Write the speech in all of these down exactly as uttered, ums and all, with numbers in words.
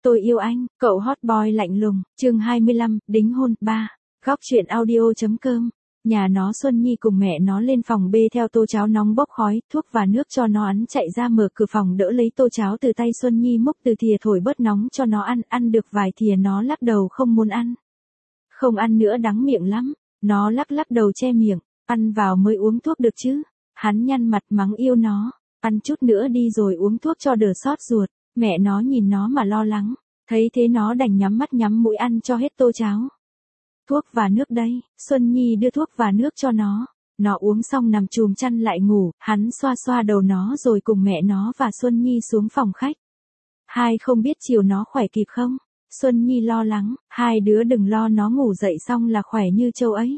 Tôi yêu anh, cậu hot boy lạnh lùng, chương hai mươi lăm, đính hôn, ba. Góc truyện audio.com. Nhà nó Xuân Nhi cùng mẹ nó lên phòng bê theo tô cháo nóng bốc khói, thuốc và nước cho nó ăn, chạy ra mở cửa phòng đỡ lấy tô cháo từ tay Xuân Nhi, múc từ thìa thổi bớt nóng cho nó ăn, ăn được vài thìa nó lắc đầu không muốn ăn. Không ăn nữa đắng miệng lắm, nó lắc lắc đầu che miệng, ăn vào mới uống thuốc được chứ. Hắn nhăn mặt mắng yêu nó, ăn chút nữa đi rồi uống thuốc cho đỡ xót ruột. Mẹ nó nhìn nó mà lo lắng, thấy thế nó đành nhắm mắt nhắm mũi ăn cho hết tô cháo. Thuốc và nước đây, Xuân Nhi đưa thuốc và nước cho nó. Nó uống xong nằm chùm chăn lại ngủ, hắn xoa xoa đầu nó rồi cùng mẹ nó và Xuân Nhi xuống phòng khách. Hai không biết chiều nó khỏe kịp không? Xuân Nhi lo lắng, hai đứa đừng lo, nó ngủ dậy xong là khỏe như trâu ấy.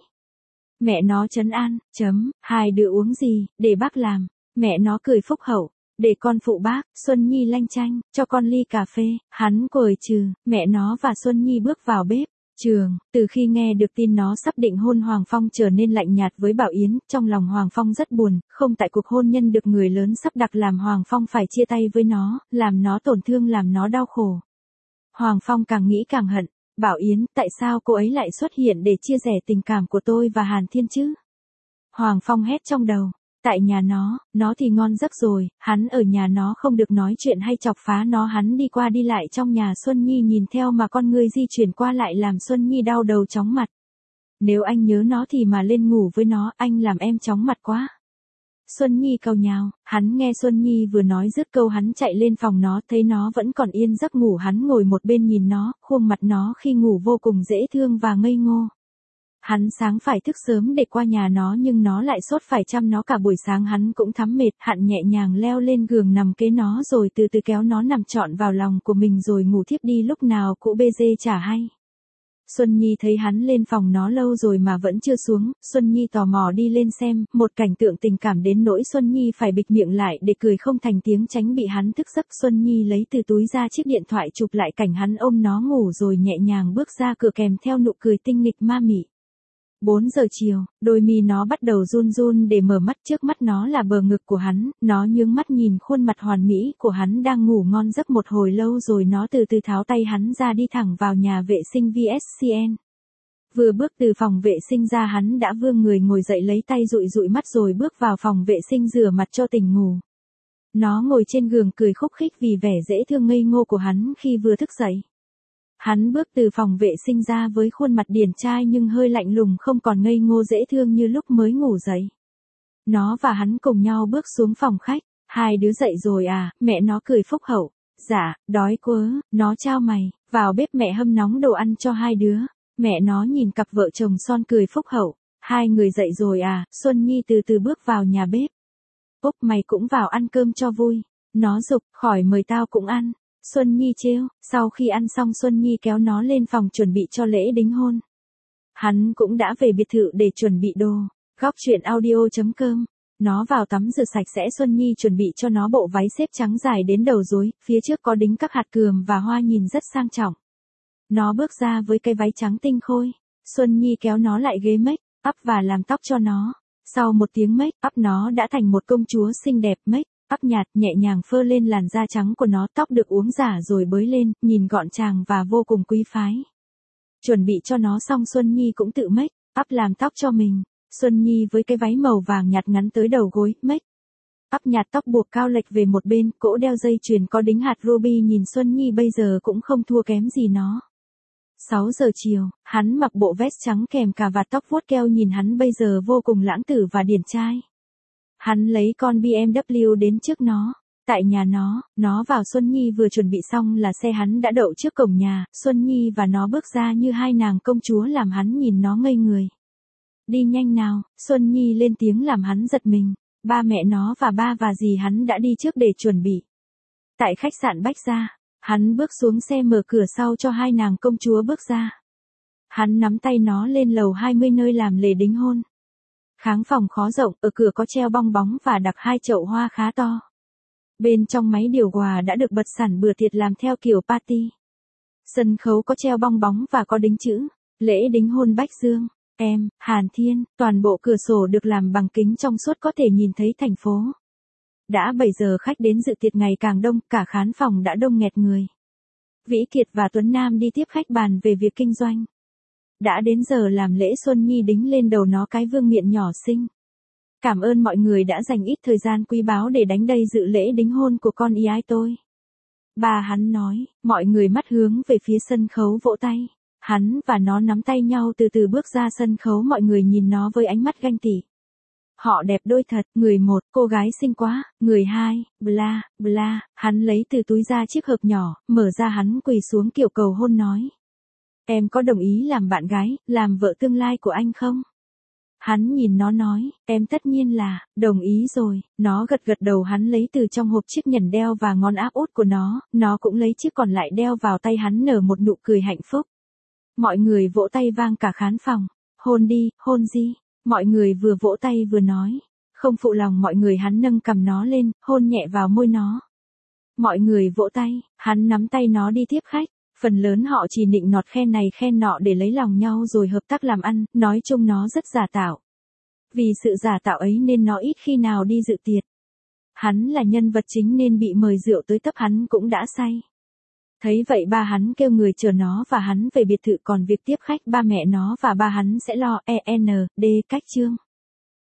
Mẹ nó trấn an, chấm, hai đứa uống gì, để bác làm. Mẹ nó cười phúc hậu. Để con phụ bác. Xuân Nhi lanh chanh, cho con ly cà phê. Hắn cười trừ, mẹ nó và Xuân Nhi bước vào bếp. Trường, từ khi nghe được tin nó sắp định hôn, Hoàng Phong trở nên lạnh nhạt với Bảo Yến, trong lòng Hoàng Phong rất buồn, không tại cuộc hôn nhân được người lớn sắp đặt làm Hoàng Phong phải chia tay với nó, làm nó tổn thương, làm nó đau khổ. Hoàng Phong càng nghĩ càng hận, Bảo Yến, tại sao cô ấy lại xuất hiện để chia sẻ tình cảm của tôi và Hàn Thiên chứ? Hoàng Phong hét trong đầu. Tại nhà nó, nó thì ngon giấc rồi, hắn ở nhà nó không được nói chuyện hay chọc phá nó, hắn đi qua đi lại trong nhà Xuân Nhi nhìn theo mà con người di chuyển qua lại làm Xuân Nhi đau đầu chóng mặt. Nếu anh nhớ nó thì mà lên ngủ với nó, anh làm em chóng mặt quá. Xuân Nhi cau nhào, hắn nghe Xuân Nhi vừa nói dứt câu hắn chạy lên phòng nó, thấy nó vẫn còn yên giấc ngủ, hắn ngồi một bên nhìn nó, khuôn mặt nó khi ngủ vô cùng dễ thương và ngây ngô. Hắn sáng phải thức sớm để qua nhà nó nhưng nó lại sốt phải chăm nó cả buổi sáng, hắn cũng thấm mệt, hắn nhẹ nhàng leo lên giường nằm kế nó rồi từ từ kéo nó nằm trọn vào lòng của mình rồi ngủ thiếp đi, lúc nào cụ bê dê chả hay. Xuân Nhi thấy hắn lên phòng nó lâu rồi mà vẫn chưa xuống, Xuân Nhi tò mò đi lên xem, một cảnh tượng tình cảm đến nỗi Xuân Nhi phải bịt miệng lại để cười không thành tiếng tránh bị hắn thức giấc. Xuân Nhi lấy từ túi ra chiếc điện thoại chụp lại cảnh hắn ôm nó ngủ rồi nhẹ nhàng bước ra cửa kèm theo nụ cười tinh nghịch ma mị. bốn giờ chiều, đôi mi nó bắt đầu run run để mở mắt, trước mắt nó là bờ ngực của hắn, nó nhướng mắt nhìn khuôn mặt hoàn mỹ của hắn đang ngủ ngon giấc một hồi lâu rồi nó từ từ tháo tay hắn ra đi thẳng vào nhà vệ sinh vê ét xê en. Vừa bước từ phòng vệ sinh ra hắn đã vươn người ngồi dậy lấy tay dụi dụi mắt rồi bước vào phòng vệ sinh rửa mặt cho tỉnh ngủ. Nó ngồi trên giường cười khúc khích vì vẻ dễ thương ngây ngô của hắn khi vừa thức dậy. Hắn bước từ phòng vệ sinh ra với khuôn mặt điển trai nhưng hơi lạnh lùng, không còn ngây ngô dễ thương như lúc mới ngủ dậy. Nó và hắn cùng nhau bước xuống phòng khách. Hai đứa dậy rồi à? Mẹ nó cười phúc hậu. Dạ, đói quá. Nó chao mày, vào bếp mẹ hâm nóng đồ ăn cho hai đứa. Mẹ nó nhìn cặp vợ chồng son cười phúc hậu. Hai người dậy rồi à? Xuân Nhi từ từ bước vào nhà bếp. Úc, mày cũng vào ăn cơm cho vui. Nó giục, khỏi mời tao cũng ăn. Xuân Nhi trêu, sau khi ăn xong Xuân Nhi kéo nó lên phòng chuẩn bị cho lễ đính hôn. Hắn cũng đã về biệt thự để chuẩn bị đồ. Góc truyện audio.com. Nó vào tắm rửa sạch sẽ, Xuân Nhi chuẩn bị cho nó bộ váy xếp trắng dài đến đầu gối, phía trước có đính các hạt cườm và hoa nhìn rất sang trọng. Nó bước ra với cái váy trắng tinh khôi. Xuân Nhi kéo nó lại ghế make up và làm tóc cho nó. Sau một tiếng make up nó đã thành một công chúa xinh đẹp. Make up nhạt nhẹ nhàng phơ lên làn da trắng của nó, tóc được uống giả rồi bới lên, nhìn gọn gàng và vô cùng quý phái. Chuẩn bị cho nó xong Xuân Nhi cũng tự make up làm tóc cho mình. Xuân Nhi với cái váy màu vàng nhạt ngắn tới đầu gối, make up nhạt, tóc buộc cao lệch về một bên, cổ đeo dây chuyền có đính hạt ruby, nhìn Xuân Nhi bây giờ cũng không thua kém gì nó. sáu giờ chiều, hắn mặc bộ vest trắng kèm cà vạt tóc vuốt keo, nhìn hắn bây giờ vô cùng lãng tử và điển trai. Hắn lấy con bê em vê đến trước nó. Tại nhà nó, nó vào Xuân Nhi vừa chuẩn bị xong là xe hắn đã đậu trước cổng nhà, Xuân Nhi và nó bước ra như hai nàng công chúa làm hắn nhìn nó ngây người. Đi nhanh nào, Xuân Nhi lên tiếng làm hắn giật mình, ba mẹ nó và ba và dì hắn đã đi trước để chuẩn bị. Tại khách sạn Bách Gia, hắn bước xuống xe mở cửa sau cho hai nàng công chúa bước ra. Hắn nắm tay nó lên lầu hai mươi nơi làm lễ đính hôn. Kháng phòng khó rộng, ở cửa có treo bong bóng và đặt hai chậu hoa khá to. Bên trong máy điều hòa đã được bật sẵn bữa tiệc làm theo kiểu party. Sân khấu có treo bong bóng và có đính chữ, lễ đính hôn Bách Dương, em, Hàn Thiên, toàn bộ cửa sổ được làm bằng kính trong suốt có thể nhìn thấy thành phố. Đã bảy giờ khách đến dự tiệc ngày càng đông, cả khán phòng đã đông nghẹt người. Vĩ Kiệt và Tuấn Nam đi tiếp khách bàn về việc kinh doanh. Đã đến giờ làm lễ Xuân Nhi đính lên đầu nó cái vương miện nhỏ xinh. Cảm ơn mọi người đã dành ít thời gian quý báu để đánh đây dự lễ đính hôn của con y ái tôi. Bà hắn nói, mọi người mắt hướng về phía sân khấu vỗ tay. Hắn và nó nắm tay nhau từ từ bước ra sân khấu, mọi người nhìn nó với ánh mắt ganh tị. Họ đẹp đôi thật, người một, cô gái xinh quá, người hai, bla, bla, hắn lấy từ túi ra chiếc hộp nhỏ, mở ra hắn quỳ xuống kiểu cầu hôn nói. Em có đồng ý làm bạn gái, làm vợ tương lai của anh không? Hắn nhìn nó nói, em tất nhiên là, đồng ý rồi, nó gật gật đầu. Hắn lấy từ trong hộp chiếc nhẫn đeo và ngón áp út của nó, nó cũng lấy chiếc còn lại đeo vào tay hắn, nở một nụ cười hạnh phúc. Mọi người vỗ tay vang cả khán phòng, hôn đi, hôn gì, mọi người vừa vỗ tay vừa nói, không phụ lòng mọi người. Hắn nâng cằm nó lên, hôn nhẹ vào môi nó. Mọi người vỗ tay, hắn nắm tay nó đi tiếp khách. Phần lớn họ chỉ nịnh nọt khen này khen nọ để lấy lòng nhau rồi hợp tác làm ăn, nói chung nó rất giả tạo. Vì sự giả tạo ấy nên nó ít khi nào đi dự tiệc. Hắn là nhân vật chính nên bị mời rượu tới tấp hắn cũng đã say. Thấy vậy ba hắn kêu người chờ nó và hắn về biệt thự, còn việc tiếp khách ba mẹ nó và ba hắn sẽ lo. e en đê cách chương.